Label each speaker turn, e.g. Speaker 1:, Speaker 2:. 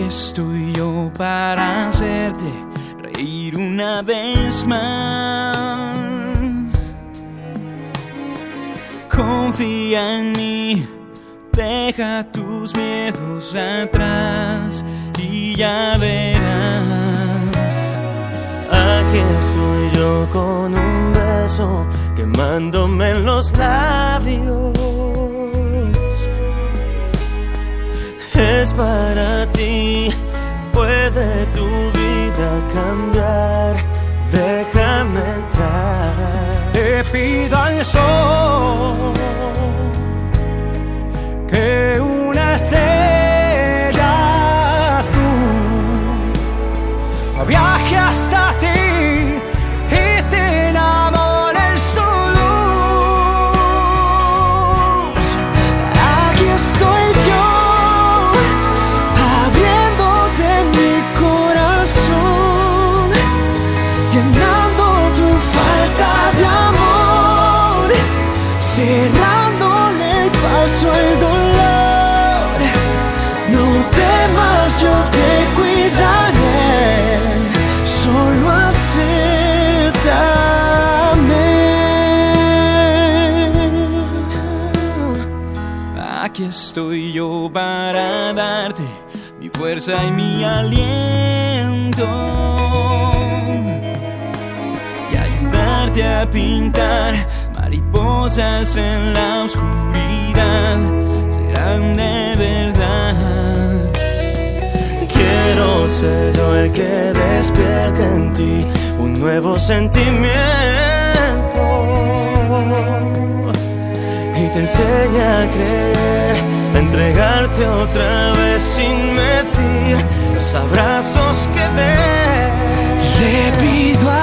Speaker 1: Aquí estoy yo para hacerte reír una vez más. Confía en mí, deja tus miedos atrás y ya verás.
Speaker 2: Aquí estoy yo con un beso quemándome en los labios. Es para ti, puede tu vida cambiar. Déjame entrar.
Speaker 3: Te pido al sol que una estrella azul viaje hasta ti y te enamore en su luz.
Speaker 4: Aquí estoy yo, abriéndote mi corazón, llenando tu falta de amor, cerrándole el paso al dolor. No temas, yo te cuidaré, solo acéptame.
Speaker 1: Aquí estoy yo para darte mi fuerza y mi aliento y ayudarte a pintar mariposas en la oscuridad. Serán de verdad.
Speaker 2: Quiero ser yo el que despierte en ti un nuevo sentimiento y te enseñe a creer, a entregarte otra vez sin medir los abrazos que des.
Speaker 4: Le pido a